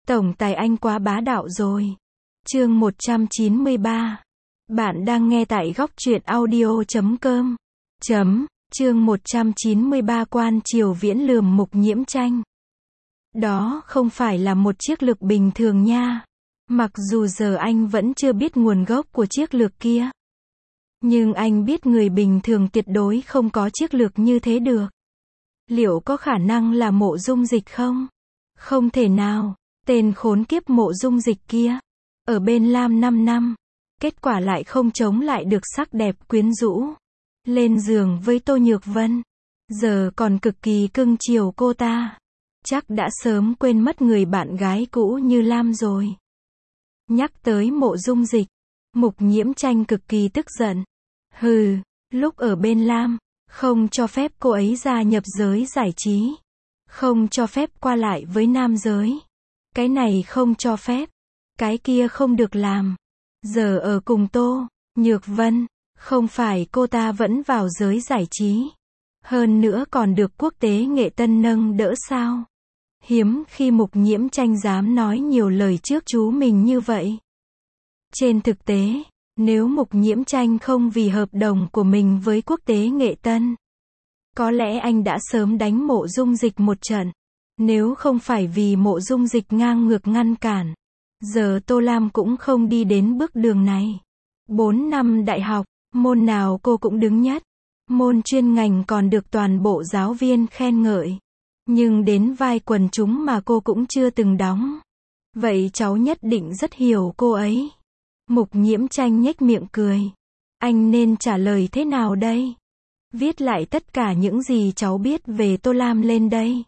Tổng tài anh quá bá đạo rồi. Chương 193. Bạn đang nghe tại góc truyện audio.com. Chương 193 Quan Triều Viễn lườm Mục Nhiễm Tranh. Đó không phải là một chiếc lược bình thường nha. Mặc dù giờ anh vẫn chưa biết nguồn gốc của chiếc lược kia. Nhưng anh biết người bình thường tuyệt đối không có chiếc lược như thế được. Liệu có khả năng là Mộ Dung Dịch không? Không thể nào. Tên khốn kiếp Mộ Dung Dịch kia. Ở bên Lam 5 năm. Kết quả lại không chống lại được sắc đẹp quyến rũ. Lên giường với Tô Nhược Vân. Giờ còn cực kỳ cưng chiều cô ta. Chắc đã sớm quên mất người bạn gái cũ như Lam rồi. Nhắc tới Mộ Dung Dịch. Mục Nhiễm Tranh cực kỳ tức giận. Hừ, lúc ở bên Lam, không cho phép cô ấy gia nhập giới giải trí. Không cho phép qua lại với nam giới. Cái này không cho phép. Cái kia không được làm. Giờ ở cùng Tô Nhược Vân, không phải cô ta vẫn vào giới giải trí. Hơn nữa còn được quốc tế nghệ tân nâng đỡ sao. Hiếm khi Mục Nhiễm Tranh dám nói nhiều lời trước chú mình như vậy. Trên thực tế, nếu Mục Nhiễm Tranh không vì hợp đồng của mình với quốc tế nghệ tân, có lẽ anh đã sớm đánh Mộ Dung Dịch một trận. Nếu không phải vì Mộ Dung Dịch ngang ngược ngăn cản, giờ Tô Lam cũng không đi đến bước đường này. 4 năm đại học, môn nào cô cũng đứng nhất. Môn chuyên ngành còn được toàn bộ giáo viên khen ngợi. Nhưng đến vai quần chúng mà cô cũng chưa từng đóng. Vậy cháu nhất định rất hiểu cô ấy. Mục Nhiễm Tranh nhếch miệng cười. Anh nên trả lời thế nào đây? Viết lại tất cả những gì cháu biết về Tô Lam lên đây.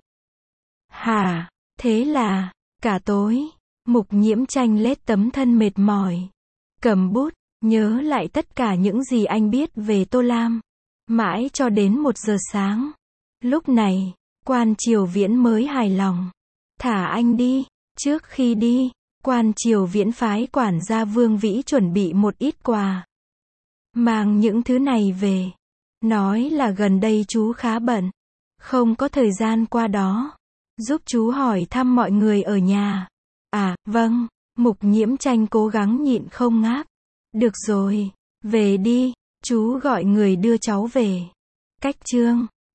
Hả? Thế là, cả tối, Mục Nhiễm Tranh lết tấm thân mệt mỏi. Cầm bút, nhớ lại tất cả những gì anh biết về Tô Lam. Mãi cho đến 1 giờ sáng. Lúc này, Quan Triều Viễn mới hài lòng. Thả anh đi. Trước khi đi, Quan Triều Viễn phái quản gia Vương Vĩ chuẩn bị một ít quà. Mang những thứ này về. Nói là gần đây chú khá bận. Không có thời gian qua đó. Giúp chú hỏi thăm mọi người ở nhà. À, vâng. Mục Nhiễm Tranh cố gắng nhịn không ngáp. Được rồi. Về đi. Chú gọi người đưa cháu về. Cách chương